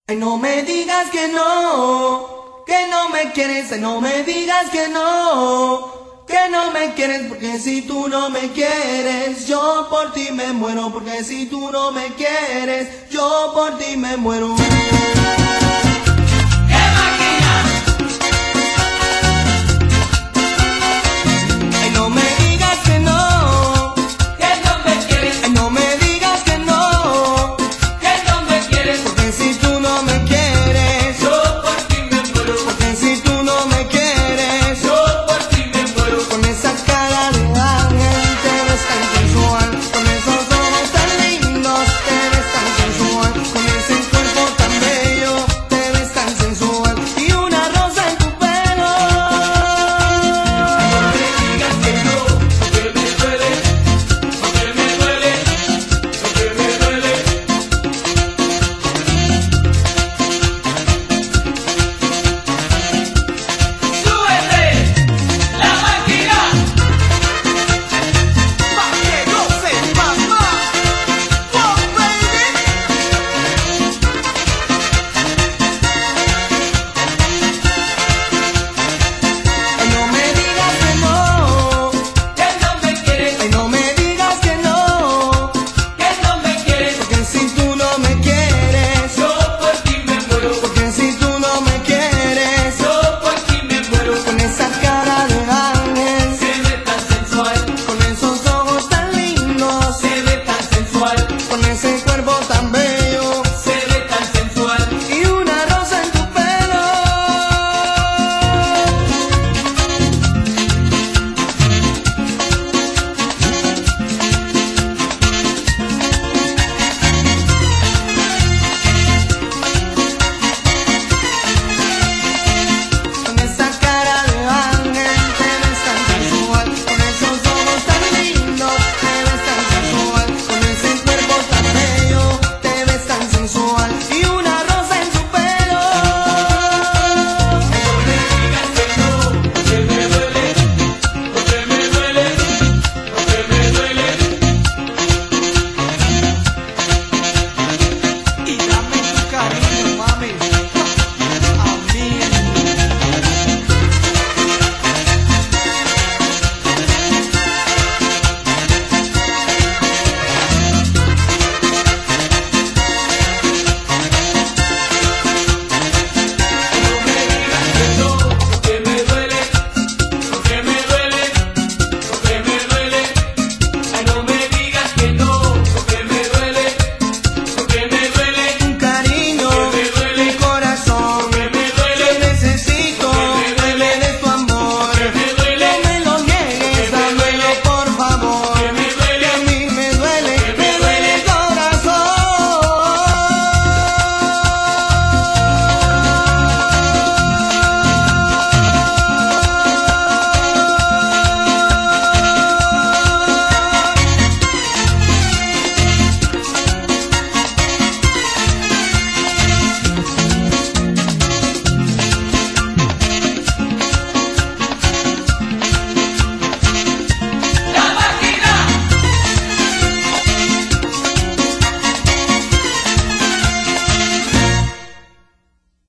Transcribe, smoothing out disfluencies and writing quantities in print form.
Ay, no me digas que no me quieres, ay, no me digas que no me quieres, porque si tú no me quieres, yo por ti me muero, porque si tú no me quieres, yo por ti me muero.